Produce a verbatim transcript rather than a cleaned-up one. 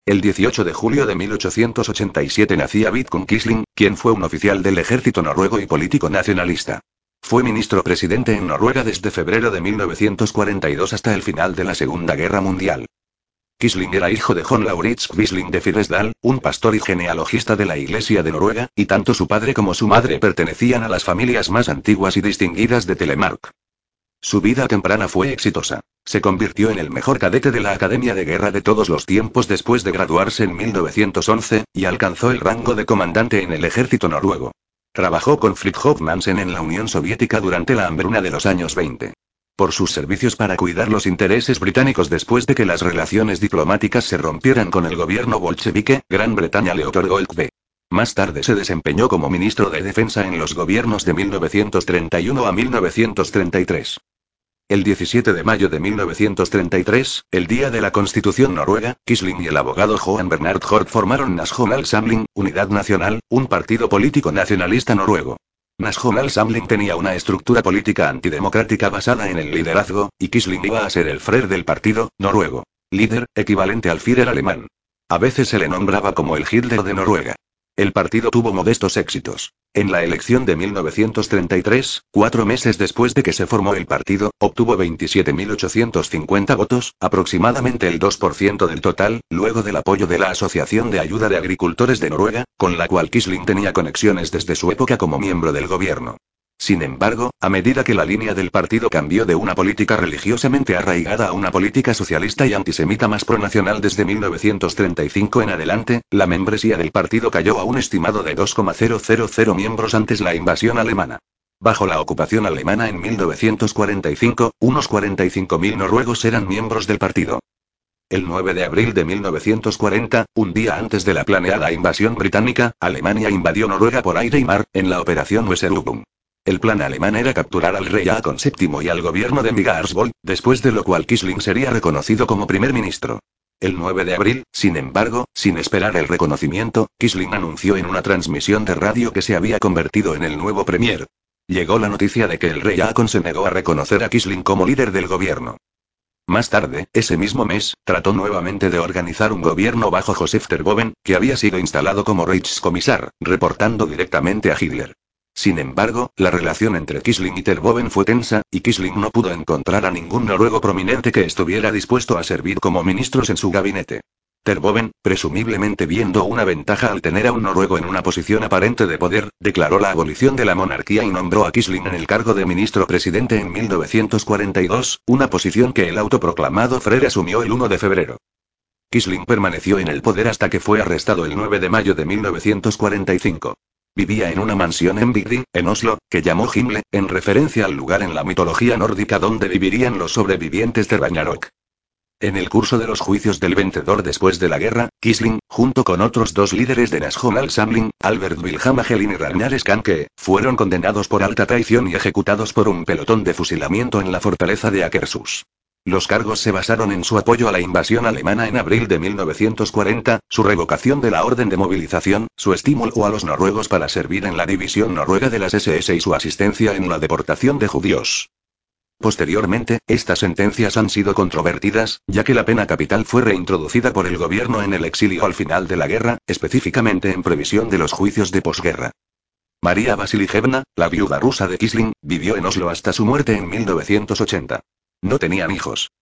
El dieciocho de julio de mil ochocientos ochenta y siete nacía Vidkun Quisling, quien fue un oficial del ejército noruego y político nacionalista. Fue ministro-presidente en Noruega desde febrero de mil novecientos cuarenta y dos hasta el final de la Segunda Guerra Mundial. Quisling era hijo de Jon Lauritz Quisling de Fyresdal, un pastor y genealogista de la Iglesia de Noruega, y tanto su padre como su madre pertenecían a las familias más antiguas y distinguidas de Telemark. Su vida temprana fue exitosa. Se convirtió en el mejor cadete de la Academia de Guerra de todos los tiempos después de graduarse en mil novecientos once, y alcanzó el rango de comandante en el ejército noruego. Trabajó con Fridtjof Nansen en la Unión Soviética durante la hambruna de los años veinte. Por sus servicios para cuidar los intereses británicos después de que las relaciones diplomáticas se rompieran con el gobierno bolchevique, Gran Bretaña le otorgó el C B. Más tarde se desempeñó como ministro de Defensa en los gobiernos de mil novecientos treinta y uno a mil novecientos treinta y tres. El diecisiete de mayo de mil novecientos treinta y tres, el día de la Constitución noruega, Quisling y el abogado Johan Bernhard Hort formaron Nasjonal-Samling, Unidad Nacional, un partido político nacionalista noruego. Nasjonal-Samling tenía una estructura política antidemocrática basada en el liderazgo, y Quisling iba a ser el Führer del partido, noruego. Líder, equivalente al Führer alemán. A veces se le nombraba como el Hitler de Noruega. El partido tuvo modestos éxitos. En la elección de mil novecientos treinta y tres, cuatro meses después de que se formó el partido, obtuvo veintisiete mil ochocientos cincuenta votos, aproximadamente el dos por ciento del total, luego del apoyo de la Asociación de Ayuda de Agricultores de Noruega, con la cual Quisling tenía conexiones desde su época como miembro del gobierno. Sin embargo, a medida que la línea del partido cambió de una política religiosamente arraigada a una política socialista y antisemita más pronacional desde mil novecientos treinta y cinco en adelante, la membresía del partido cayó a un estimado de dos coma cero cero cero miembros antes la invasión alemana. Bajo la ocupación alemana en mil novecientos cuarenta y cinco, unos cuarenta y cinco mil noruegos eran miembros del partido. El nueve de abril de mil novecientos cuarenta, un día antes de la planeada invasión británica, Alemania invadió Noruega por aire y mar, en la Operación Weserübung. El plan alemán era capturar al rey Haakon séptimo y al gobierno de Nygaardsvold, después de lo cual Quisling sería reconocido como primer ministro. El nueve de abril, sin embargo, sin esperar el reconocimiento, Quisling anunció en una transmisión de radio que se había convertido en el nuevo premier. Llegó la noticia de que el rey Haakon se negó a reconocer a Quisling como líder del gobierno. Más tarde, ese mismo mes, trató nuevamente de organizar un gobierno bajo Josef Terboven, que había sido instalado como Reichskommissar, reportando directamente a Hitler. Sin embargo, la relación entre Quisling y Terboven fue tensa, y Quisling no pudo encontrar a ningún noruego prominente que estuviera dispuesto a servir como ministros en su gabinete. Terboven, presumiblemente viendo una ventaja al tener a un noruego en una posición aparente de poder, declaró la abolición de la monarquía y nombró a Quisling en el cargo de ministro-presidente en mil novecientos cuarenta y dos, una posición que el autoproclamado Führer asumió el uno de febrero. Quisling permaneció en el poder hasta que fue arrestado el nueve de mayo de mil novecientos cuarenta y cinco. Vivía en una mansión en Vigdi, en Oslo, que llamó Gimle, en referencia al lugar en la mitología nórdica donde vivirían los sobrevivientes de Ragnarok. En el curso de los juicios del vencedor después de la guerra, Quisling, junto con otros dos líderes de Nasjonal-Samling, Albert Wilhelm Hagelin y Ragnar Skanke, fueron condenados por alta traición y ejecutados por un pelotón de fusilamiento en la fortaleza de Akershus. Los cargos se basaron en su apoyo a la invasión alemana en abril de mil novecientos cuarenta, su revocación de la orden de movilización, su estímulo a los noruegos para servir en la división noruega de las ese ese y su asistencia en la deportación de judíos. Posteriormente, estas sentencias han sido controvertidas, ya que la pena capital fue reintroducida por el gobierno en el exilio al final de la guerra, específicamente en previsión de los juicios de posguerra. María Vasilijevna, la viuda rusa de Quisling, vivió en Oslo hasta su muerte en mil novecientos ochenta. No tenían hijos.